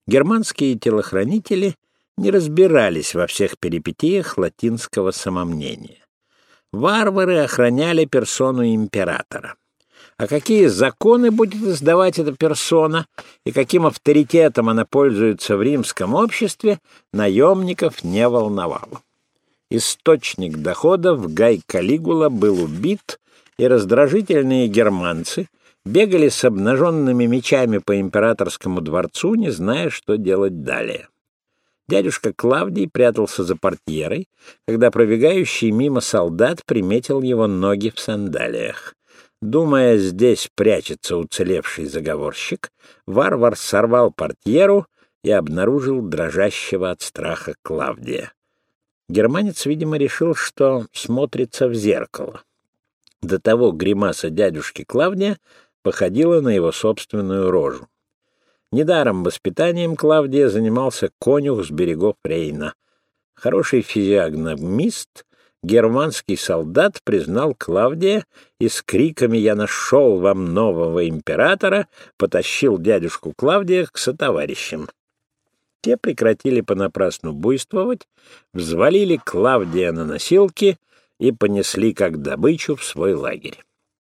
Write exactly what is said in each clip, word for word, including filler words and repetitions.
Германские телохранители не разбирались во всех перипетиях латинского самомнения. Варвары охраняли персону императора. А какие законы будет издавать эта персона и каким авторитетом она пользуется в римском обществе, наемников не волновало. Источник доходов Гай Калигула был убит, и раздражительные германцы бегали с обнаженными мечами по императорскому дворцу, не зная, что делать далее. Дядюшка Клавдий прятался за портьерой, когда пробегающий мимо солдат приметил его ноги в сандалиях. Думая, здесь прячется уцелевший заговорщик, варвар сорвал портьеру и обнаружил дрожащего от страха Клавдия. Германец, видимо, решил, что смотрится в зеркало. До того гримаса дядюшки Клавдия походила на его собственную рожу. Недаром воспитанием Клавдия занимался конюх с берегов Рейна. Хороший физиогномист, германский солдат признал Клавдия и с криками «Я нашел вам нового императора!» потащил дядюшку Клавдия к сотоварищам. Те прекратили понапрасну буйствовать, взвалили Клавдия на носилки и понесли как добычу в свой лагерь.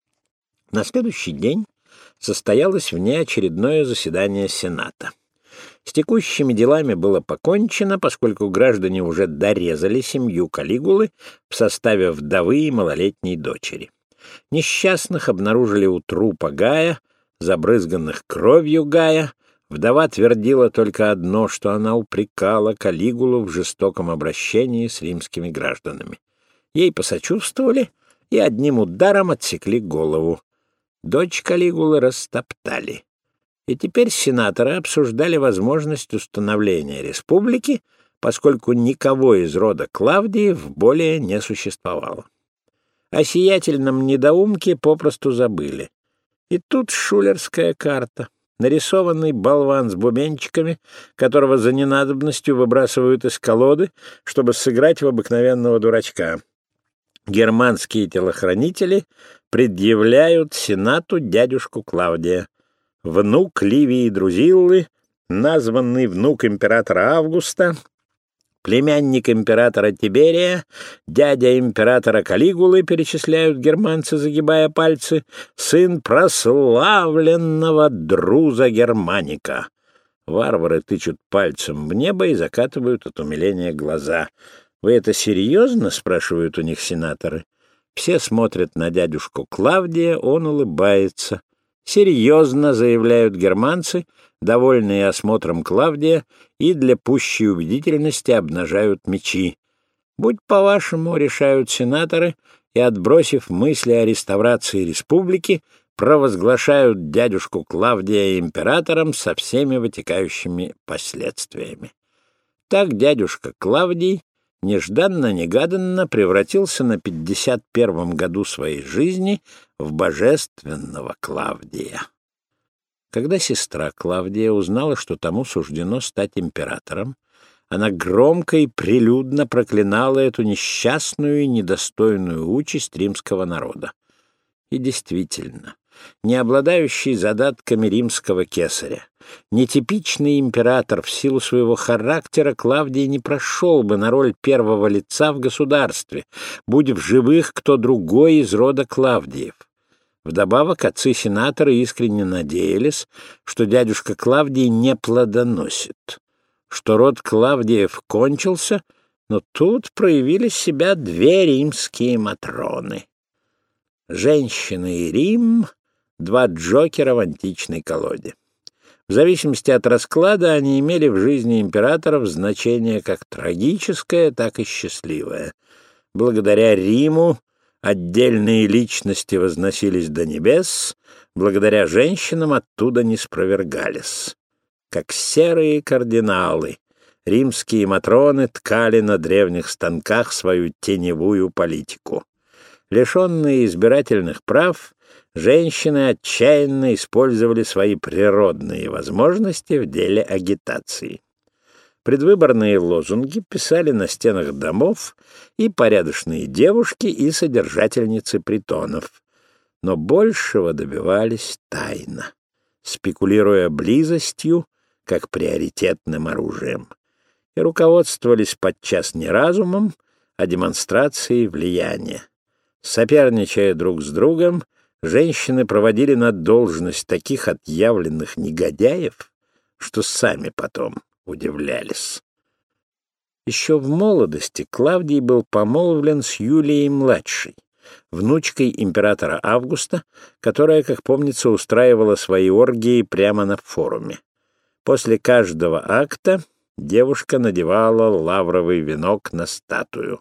На следующий день состоялось внеочередное заседание Сената. С текущими делами было покончено, поскольку граждане уже дорезали семью Калигулы в составе вдовы и малолетней дочери. Несчастных обнаружили у трупа Гая, забрызганных кровью Гая. Вдова твердила только одно, что она упрекала Калигулу в жестоком обращении с римскими гражданами. Ей посочувствовали и одним ударом отсекли голову. Дочь Калигулы растоптали. И теперь сенаторы обсуждали возможность установления республики, поскольку никого из рода Клавдиев более не существовало. О сиятельном недоумке попросту забыли. И тут шулерская карта. Нарисованный болван с бубенчиками, которого за ненадобностью выбрасывают из колоды, чтобы сыграть в обыкновенного дурачка. Германские телохранители предъявляют Сенату дядюшку Клавдия. Внук Ливии Друзиллы, названный внук императора Августа, племянник императора Тиберия, дядя императора Калигулы, перечисляют германцы, загибая пальцы, сын прославленного Друза Германика. Варвары тычут пальцем в небо и закатывают от умиления глаза. «Вы это серьезно?» — спрашивают у них сенаторы. Все смотрят на дядюшку Клавдия, он улыбается. «Серьезно», — заявляют германцы, довольные осмотром Клавдия, и для пущей убедительности обнажают мечи. «Будь по-вашему», — решают сенаторы, и, отбросив мысли о реставрации республики, провозглашают дядюшку Клавдия императором со всеми вытекающими последствиями. Так дядюшка Клавдий нежданно-негаданно превратился на пятьдесят первом году своей жизни в божественного Клавдия. Когда сестра Клавдия узнала, что тому суждено стать императором, она громко и прилюдно проклинала эту несчастную и недостойную участь римского народа. И действительно, не обладающий задатками римского кесаря, нетипичный император в силу своего характера Клавдий не прошел бы на роль первого лица в государстве, будь в живых кто другой из рода Клавдиев. Вдобавок отцы-сенаторы искренне надеялись, что дядюшка Клавдий не плодоносит, что род Клавдиев кончился, но тут проявили себя две римские матроны. Женщины и Рим — два джокера в античной колоде. В зависимости от расклада они имели в жизни императоров значение как трагическое, так и счастливое. Благодаря Риму отдельные личности возносились до небес, благодаря женщинам оттуда не спровергались. Как серые кардиналы, римские матроны ткали на древних станках свою теневую политику. Лишенные избирательных прав, женщины отчаянно использовали свои природные возможности в деле агитации. Предвыборные лозунги писали на стенах домов и порядочные девушки, и содержательницы притонов. Но большего добивались тайно, спекулируя близостью, как приоритетным оружием, и руководствовались подчас не разумом, а демонстрацией влияния. Соперничая друг с другом, женщины проводили на должность таких отъявленных негодяев, что сами потом удивлялись. Еще в молодости Клавдий был помолвлен с Юлией-младшей, внучкой императора Августа, которая, как помнится, устраивала свои оргии прямо на форуме. После каждого акта девушка надевала лавровый венок на статую.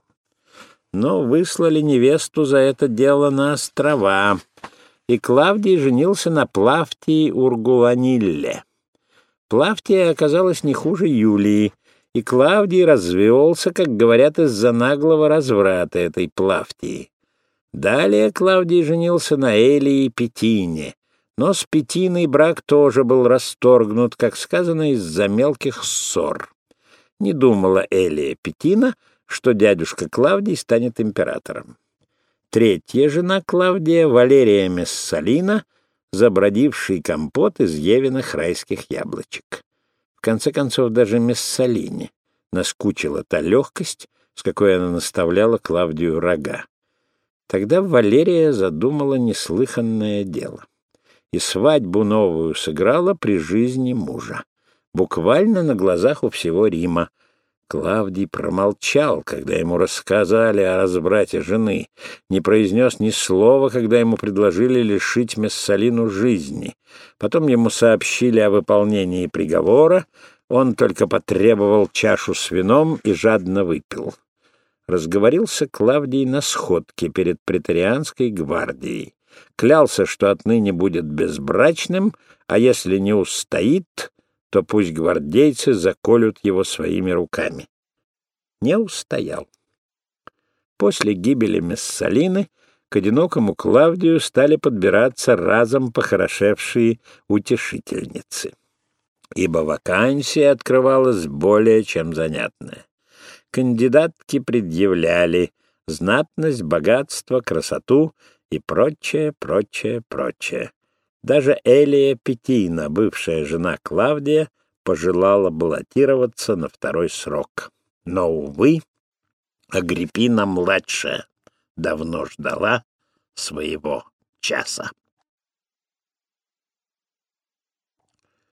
Но выслали невесту за это дело на острова, и Клавдий женился на Плавтии Ургуланилле. Плавтия оказалась не хуже Юлии, и Клавдий развелся, как говорят, из-за наглого разврата этой Плавтии. Далее Клавдий женился на Элии Петине, но с Петиной брак тоже был расторгнут, как сказано, из-за мелких ссор. Не думала Элия Петина, что дядюшка Клавдий станет императором. Третья жена Клавдия, Валерия Мессалина, забродивший компот из Евиных райских яблочек. В конце концов, даже Мессалине наскучила та легкость, с какой она наставляла Клавдию рога. Тогда Валерия задумала неслыханное дело. И свадьбу новую сыграла при жизни мужа. Буквально на глазах у всего Рима. Клавдий промолчал, когда ему рассказали о разврате жены, не произнес ни слова, когда ему предложили лишить Мессалину жизни. Потом ему сообщили о выполнении приговора, он только потребовал чашу с вином и жадно выпил. Разговорился Клавдий на сходке перед преторианской гвардией. Клялся, что отныне будет безбрачным, а если не устоит, то пусть гвардейцы заколют его своими руками. Не устоял. После гибели Мессалины к одинокому Клавдию стали подбираться разом похорошевшие утешительницы, ибо вакансия открывалась более чем занятная. Кандидатки предъявляли знатность, богатство, красоту и прочее, прочее, прочее. Даже Элия Петина, бывшая жена Клавдия, пожелала баллотироваться на второй срок. Но, увы, Агриппина-младшая давно ждала своего часа.